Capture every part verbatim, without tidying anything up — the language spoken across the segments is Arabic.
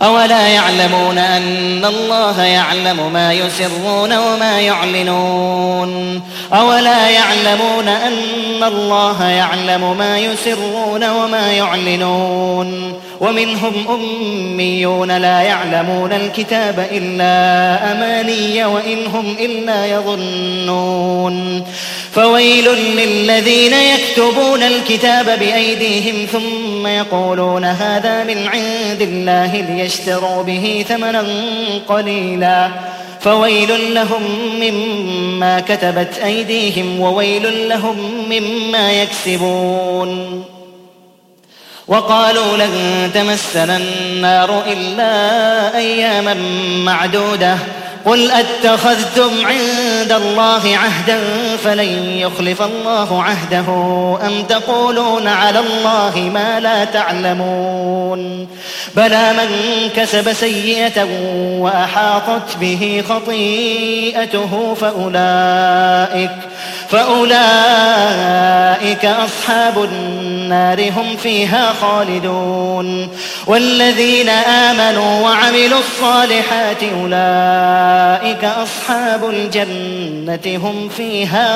أولا يعلمون أن الله يعلم ما يسرون وما يعلنون أولا يعلمون أن الله يعلم ما يسرون وما يعلنون ومنهم أميون لا يعلمون الكتاب إلا أماني وإن هم إلا يظنون فويل للذين يكتبون الكتاب بأيديهم ثم يقولون هذا من عند الله ليشتروا به ثمنا قليلا فويل لهم مما كتبت أيديهم وويل لهم مما يكسبون وقالوا لن تمسنا النار إلا أياما معدودة قل أتخذتم عند الله عهدا فلن يخلف الله عهده أم تقولون على الله ما لا تعلمون بلى من كسب سيئة وأحاطت به خطيئته فأولئك فأولئك أصحاب النار هم فيها خالدون والذين آمنوا وعملوا الصالحات أولئك أصحاب الجنة هم فيها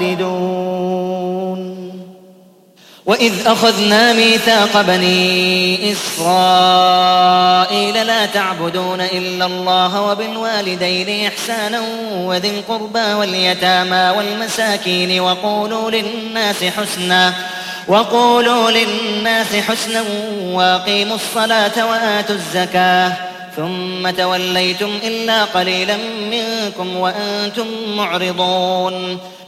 خالدون وإذ أخذنا ميثاق بني إسرائيل لا تعبدون إلا الله وبالوالدين إحسانا وذي القربى واليتامى والمساكين وقولوا للناس حسنا وقولوا للناس حسنا وأقيموا الصلاة وآتوا الزكاة ثم توليتم إلا قليلا منكم وأنتم معرضون